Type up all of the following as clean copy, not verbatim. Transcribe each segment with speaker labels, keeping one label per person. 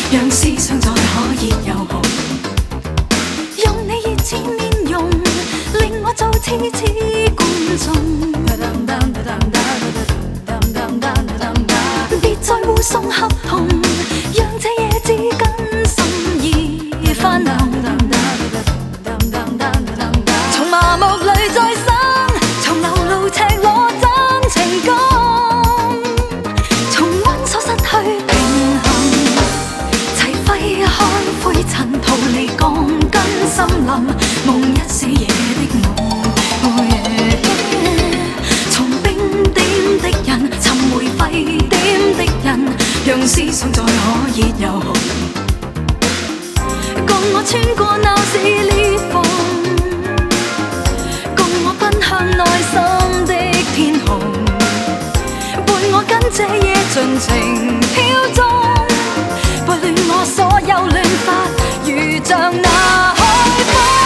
Speaker 1: 让思想再可熱又紅。用你熱切面容，令我做次次觀眾。別再護送合同，讓這夜至更深意翻亮。從麻木裏再生，從流露赤裸真情感，重溫所失去平衡，齊揮開灰塵，逃離鋼筋森林，夢一些夜的夢。從冰點的人尋回沸點的人，讓思想再可熱又紅。共我穿過鬧市裂縫，共我奔向內心的天空，伴我跟這夜盡情飄縱，撥亂我所有亂髮，如像那海風。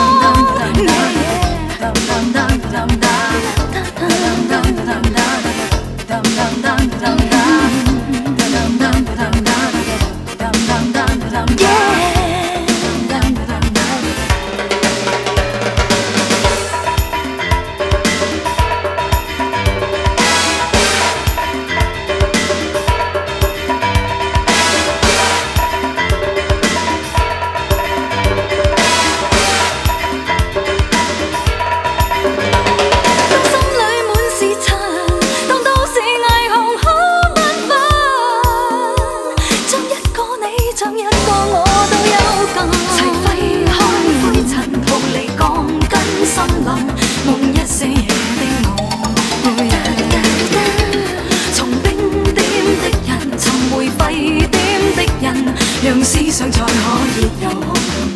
Speaker 1: 讓思想再可熱又紅，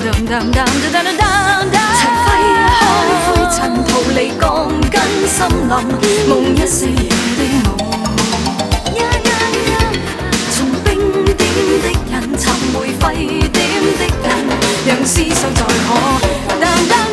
Speaker 1: 齊揮開灰塵，逃離鋼筋森林，夢一些夜的夢。從冰點的人尋回沸點的人，讓思想再可。